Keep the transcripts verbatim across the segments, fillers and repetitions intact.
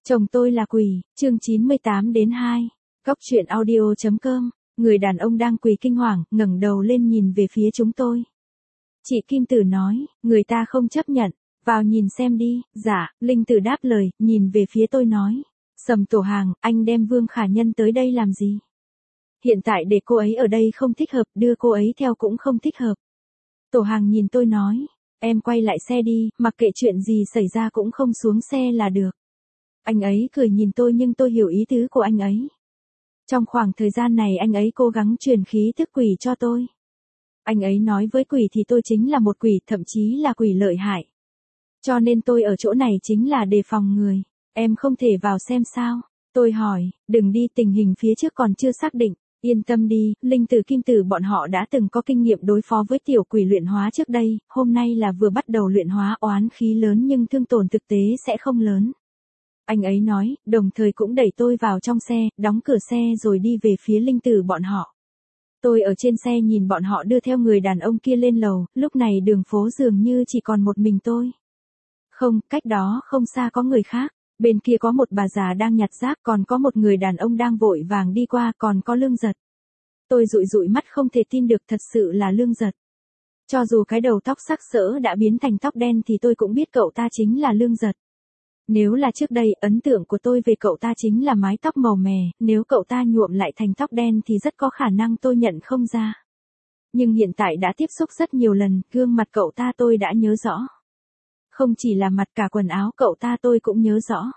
Chồng tôi là quỷ, chương chín mươi tám đến hai. Góc truyện audio.com, người đàn ông đang quỳ kinh hoàng, ngẩng đầu lên nhìn về phía chúng tôi. Chị Kim Tử nói, người ta không chấp nhận, vào nhìn xem đi. Dạ, Linh Tử đáp lời, nhìn về phía tôi nói. Sầm Tổ Hàng, anh đem Vương Khả Nhân tới đây làm gì? Hiện tại để cô ấy ở đây không thích hợp, đưa cô ấy theo cũng không thích hợp. Tổ Hàng nhìn tôi nói, em quay lại xe đi, mặc kệ chuyện gì xảy ra cũng không xuống xe là được. Anh ấy cười nhìn tôi nhưng tôi hiểu ý tứ của anh ấy. Trong khoảng thời gian này anh ấy cố gắng truyền khí thức quỷ cho tôi. Anh ấy nói với quỷ thì tôi chính là một quỷ, thậm chí là quỷ lợi hại. Cho nên tôi ở chỗ này chính là đề phòng người. Em không thể vào xem sao? Tôi hỏi, đừng đi, tình hình phía trước còn chưa xác định. Yên tâm đi, Linh Tử Kim Tử bọn họ đã từng có kinh nghiệm đối phó với tiểu quỷ luyện hóa trước đây, hôm nay là vừa bắt đầu luyện hóa oán khí lớn nhưng thương tổn thực tế sẽ không lớn. Anh ấy nói, đồng thời cũng đẩy tôi vào trong xe, đóng cửa xe rồi đi về phía Linh Tử bọn họ. Tôi ở trên xe nhìn bọn họ đưa theo người đàn ông kia lên lầu, lúc này đường phố dường như chỉ còn một mình tôi. Không, cách đó không xa có người khác, bên kia có một bà già đang nhặt rác, còn có một người đàn ông đang vội vàng đi qua, còn có Lương Giật. Tôi dụi dụi mắt không thể tin được thật sự là Lương Giật. Cho dù cái đầu tóc sắc sỡ đã biến thành tóc đen thì tôi cũng biết cậu ta chính là Lương Giật. Nếu là trước đây, ấn tượng của tôi về cậu ta chính là mái tóc màu mè, nếu cậu ta nhuộm lại thành tóc đen thì rất có khả năng tôi nhận không ra. Nhưng hiện tại đã tiếp xúc rất nhiều lần, gương mặt cậu ta tôi đã nhớ rõ. Không chỉ là mặt, cả quần áo cậu ta tôi cũng nhớ rõ.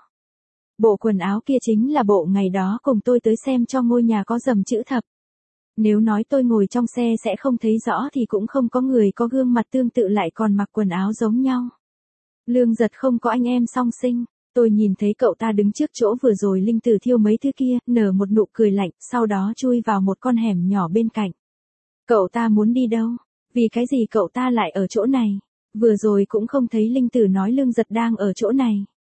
Bộ quần áo kia chính là bộ ngày đó cùng tôi tới xem cho ngôi nhà có dầm chữ thập. Nếu nói tôi ngồi trong xe sẽ không thấy rõ thì cũng không có người có gương mặt tương tự lại còn mặc quần áo giống nhau. Lương Giật không có anh em song sinh, tôi nhìn thấy cậu ta đứng trước chỗ vừa rồi Linh Tử thiêu mấy thứ kia, nở một nụ cười lạnh, sau đó chui vào một con hẻm nhỏ bên cạnh. Cậu ta muốn đi đâu? Vì cái gì cậu ta lại ở chỗ này? Vừa rồi cũng không thấy Linh Tử nói Lương Giật đang ở chỗ này.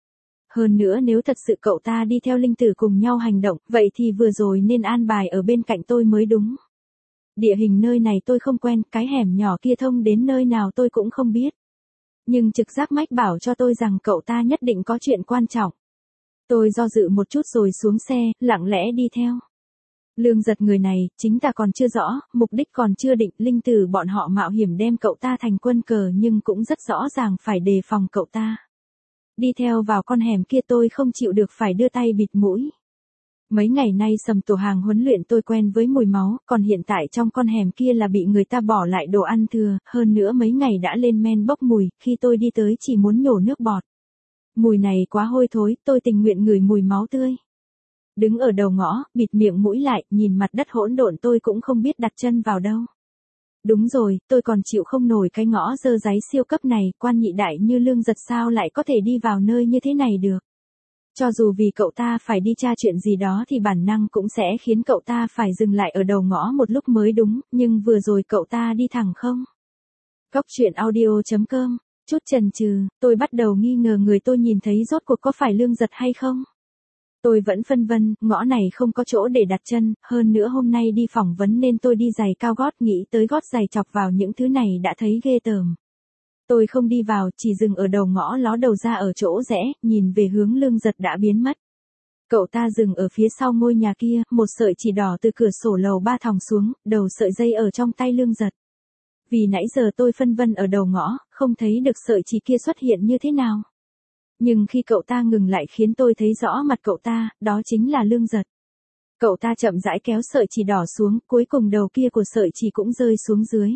Hơn nữa nếu thật sự cậu ta đi theo Linh Tử cùng nhau hành động, vậy thì vừa rồi nên an bài ở bên cạnh tôi mới đúng. Địa hình nơi này tôi không quen, cái hẻm nhỏ kia thông đến nơi nào tôi cũng không biết. Nhưng trực giác mách bảo cho tôi rằng cậu ta nhất định có chuyện quan trọng. Tôi do dự một chút rồi xuống xe, lặng lẽ đi theo. Lương Giật người này, chính ta còn chưa rõ, mục đích còn chưa định, Linh Tử bọn họ mạo hiểm đem cậu ta thành quân cờ nhưng cũng rất rõ ràng phải đề phòng cậu ta. Đi theo vào con hẻm kia tôi không chịu được phải đưa tay bịt mũi. Mấy ngày nay Sầm Tổ Hàng huấn luyện tôi quen với mùi máu, còn hiện tại trong con hẻm kia là bị người ta bỏ lại đồ ăn thừa, hơn nữa mấy ngày đã lên men bốc mùi, khi tôi đi tới chỉ muốn nhổ nước bọt. Mùi này quá hôi thối, tôi tình nguyện ngửi mùi máu tươi. Đứng ở đầu ngõ, bịt miệng mũi lại, nhìn mặt đất hỗn độn tôi cũng không biết đặt chân vào đâu. Đúng rồi, tôi còn chịu không nổi cái ngõ dơ dáy siêu cấp này, quan nhị đại như Lương Giật sao lại có thể đi vào nơi như thế này được. Cho dù vì cậu ta phải đi tra chuyện gì đó thì bản năng cũng sẽ khiến cậu ta phải dừng lại ở đầu ngõ một lúc mới đúng, nhưng vừa rồi cậu ta đi thẳng không? Góc truyện audio.com, chút chần chừ, tôi bắt đầu nghi ngờ người tôi nhìn thấy rốt cuộc có phải Lương Giật hay không? Tôi vẫn phân vân, ngõ này không có chỗ để đặt chân, hơn nữa hôm nay đi phỏng vấn nên tôi đi giày cao gót, nghĩ tới gót giày chọc vào những thứ này đã thấy ghê tởm. Tôi không đi vào, chỉ dừng ở đầu ngõ ló đầu ra ở chỗ rẽ, nhìn về hướng Lương Giật đã biến mất. Cậu ta dừng ở phía sau ngôi nhà kia, một sợi chỉ đỏ từ cửa sổ lầu ba thòng xuống, đầu sợi dây ở trong tay Lương Giật. Vì nãy giờ tôi phân vân ở đầu ngõ, không thấy được sợi chỉ kia xuất hiện như thế nào. Nhưng khi cậu ta ngừng lại khiến tôi thấy rõ mặt cậu ta, đó chính là Lương Giật. Cậu ta chậm rãi kéo sợi chỉ đỏ xuống, cuối cùng đầu kia của sợi chỉ cũng rơi xuống dưới.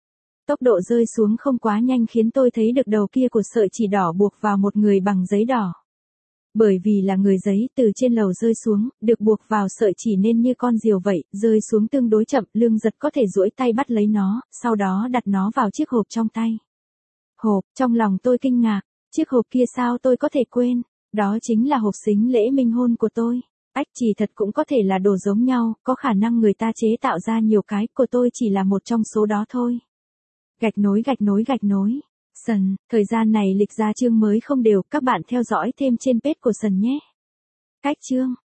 Tốc độ rơi xuống không quá nhanh khiến tôi thấy được đầu kia của sợi chỉ đỏ buộc vào một người bằng giấy đỏ. Bởi vì là người giấy, từ trên lầu rơi xuống, được buộc vào sợi chỉ nên như con diều vậy, rơi xuống tương đối chậm, Lương Giật có thể duỗi tay bắt lấy nó, sau đó đặt nó vào chiếc hộp trong tay. Hộp, trong lòng tôi kinh ngạc, chiếc hộp kia sao tôi có thể quên, đó chính là hộp sính lễ minh hôn của tôi. Ách, chỉ thật cũng có thể là đồ giống nhau, có khả năng người ta chế tạo ra nhiều cái, của tôi chỉ là một trong số đó thôi. Gạch nối gạch nối gạch nối. Sần, thời gian này lịch ra chương mới không đều, các bạn theo dõi thêm trên page của Sần nhé. Cách chương.